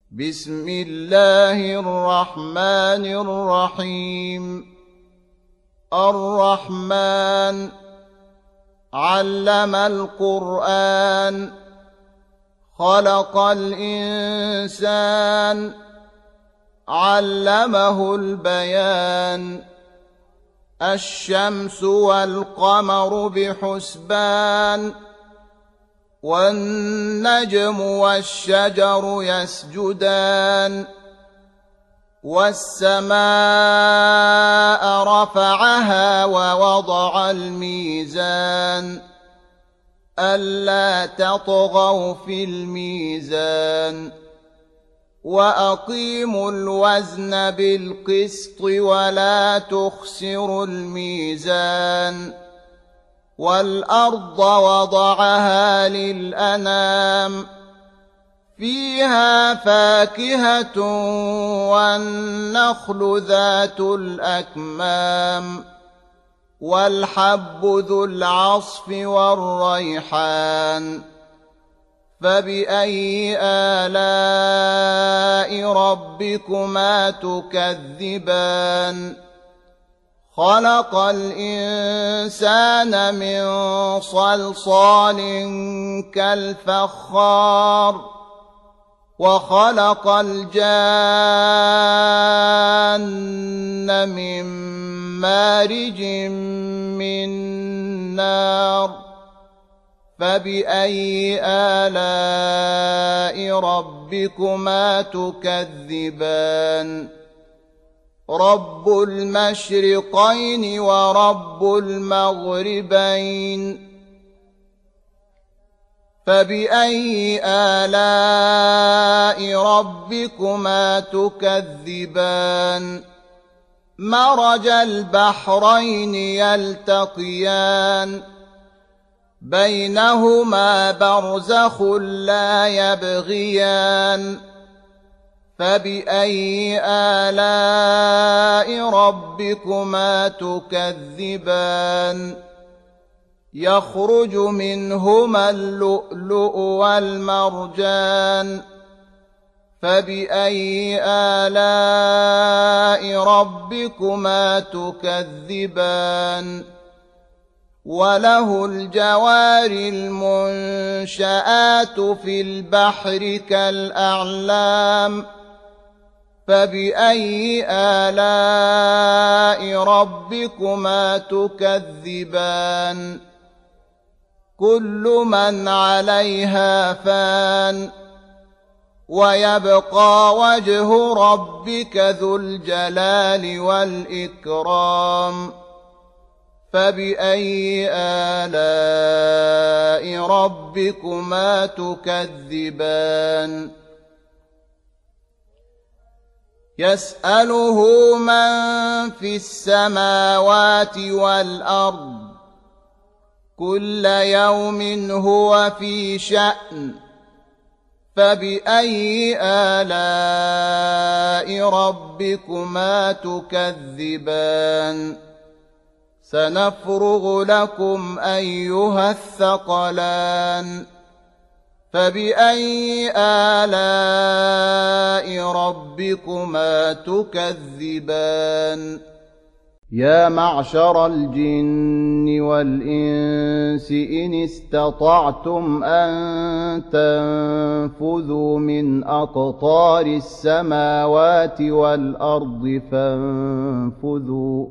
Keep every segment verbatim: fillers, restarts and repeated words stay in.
بسم الله الرحمن الرحيم. الرحمن علم القرآن خلق الإنسان علمه البيان. الشمس والقمر بحسبان والنجم والشجر يسجدان. والسماء رفعها ووضع الميزان ألا تطغوا في الميزان وأقيموا الوزن بالقسط ولا تخسروا الميزان. والأرض وضعها للأنام فيها فاكهة والنخل ذات الأكمام والحب ذو العصف والريحان. فبأي آلاء ربكما تكذبان؟ خلق الإنسان من صلصال كالفخار وخلق الجان من مارج من نار. فبأي آلاء ربكما تكذبان؟ رب المشرقين ورب المغربين. فبأي آلاء ربكما تكذبان؟ مرج البحرين يلتقيان بينهما برزخ لا يبغيان. فبأي آلاء ربكما تكذبان؟ يخرج منهما اللؤلؤ والمرجان. فبأي آلاء ربكما تكذبان؟ وله الجوار المنشآت في البحر كالأعلام. فبأي آلاء ربكما تكذبان؟ كل من عليها فان ويبقى وجه ربك ذو الجلال والإكرام. فبأي آلاء ربكما تكذبان؟ يسأله من في السماوات والأرض كل يوم هو في شأن. فبأي آلاء ربكما تكذبان؟ سنفرغ لكم أيها الثقلان. فبأي آلاء ربكما تكذبان؟ يا معشر الجن والإنس إن استطعتم أن تنفذوا من أقطار السماوات والأرض فانفذوا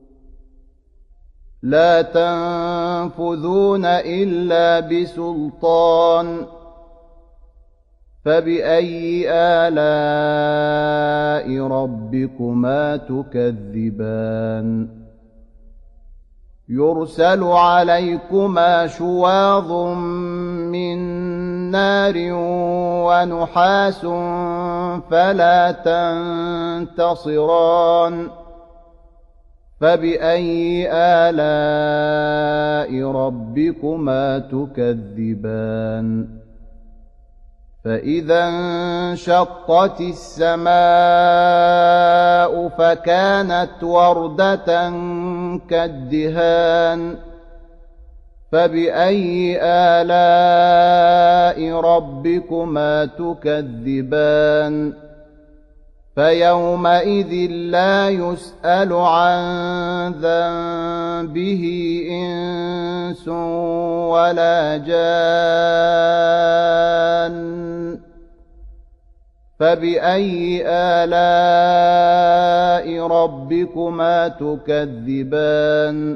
لا تنفذون إلا بسلطان. فبأي آلاء ربكما تكذبان؟ يرسل عليكما شواظ من نار ونحاس فلا تنتصران. فبأي آلاء ربكما تكذبان؟ فإذا انشقت السماء فكانت وردة كالدهان. فبأي آلاء ربكما تكذبان فيومئذ لا يسأل عن ذنبه إنس ولا جان فبأي آلاء ربكما تكذبان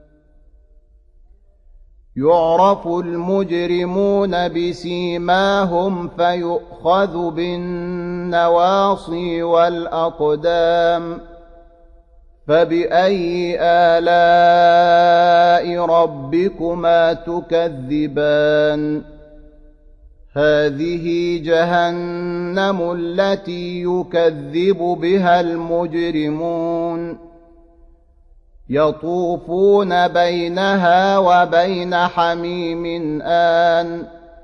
يعرف المجرمون بسيماهم فيؤخذ بالنواصي والأقدام فبأي آلاء ربكما تكذبان هذه جهنم التي يكذب بها المجرمون يطوفون بينها وبين حميم آن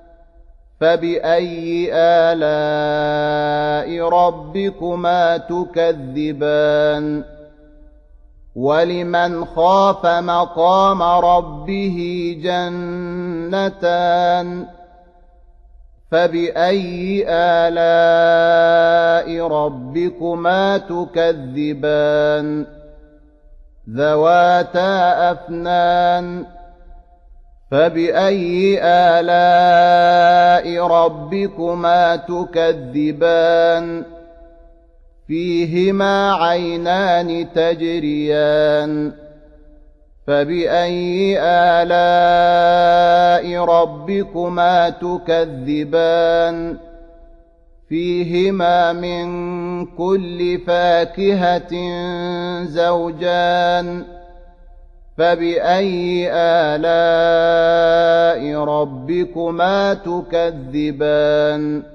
فبأي آلاء ربكما تكذبان ولمن خاف مقام ربه جنتان فبأي آلاء ربكما تكذبان ذواتا أفنان فبأي آلاء ربكما تكذبان فيهما عينان تجريان فبأي آلاء ربكما تكذبان فيهما من كل فاكهة زوجان فبأي آلاء ربكما تكذبان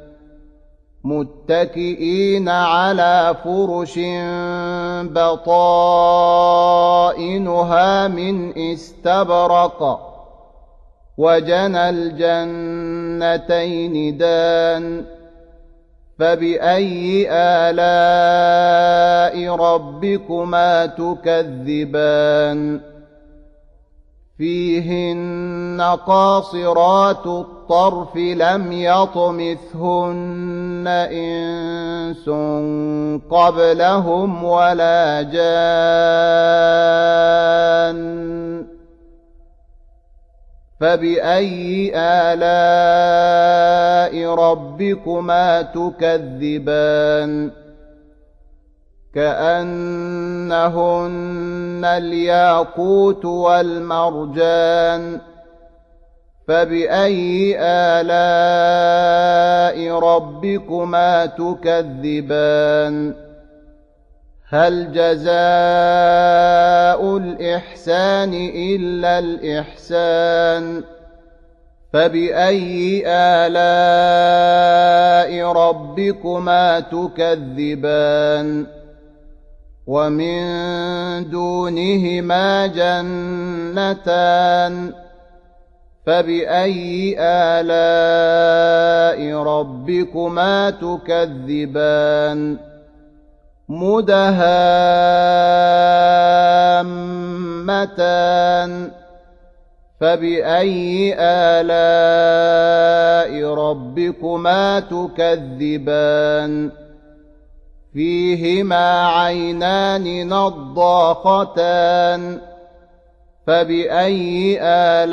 متكئين على فرش بطائنها من استبرق وجنى الجنتين دان فبأي آلاء ربكما تكذبان فيهن قاصرات الطرف لم يطمثهن إنس قبلهم ولا جان فبأي آلاء ربكما تكذبان كأنهن الياقوت والمرجان فبأي آلاء ربكما تكذبان هل جزاء الإحسان إلا الإحسان فبأي آلاء ربكما تكذبان ومن دونهما جنتان فبأي آلاء ربكما تكذبان مدهامتان فبأي آلاء ربكما تكذبان فيهما عينان نضاختان فبأي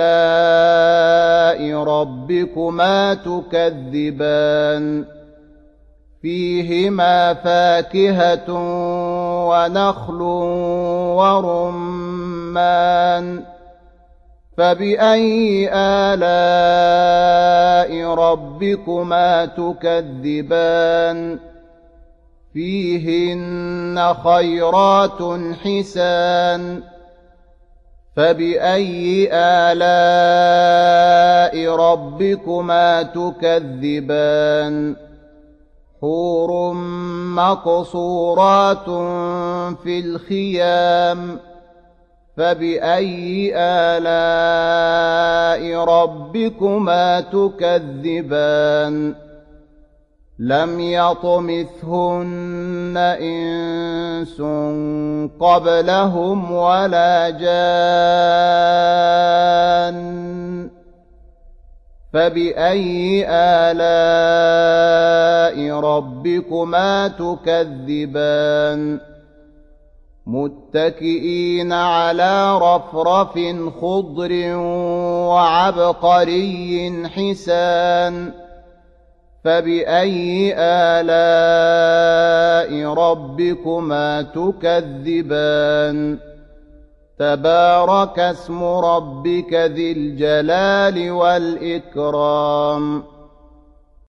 آلاء ربكما تكذبان فيهما فاكهة ونخل ورمان فبأي آلاء ربكما تكذبان فيهن خيرات حسان فبأي آلاء ربكما تكذبان حور مقصورات في الخيام فبأي آلاء ربكما تكذبان لم يطمثهن إنس قبلهم ولا جان فبأي آلاء ربكما تكذبان متكئين على رفرف خضر وعبقري حسان فبأي آلاء ربكما تكذبان تبارك اسم ربك ذي الجلال والإكرام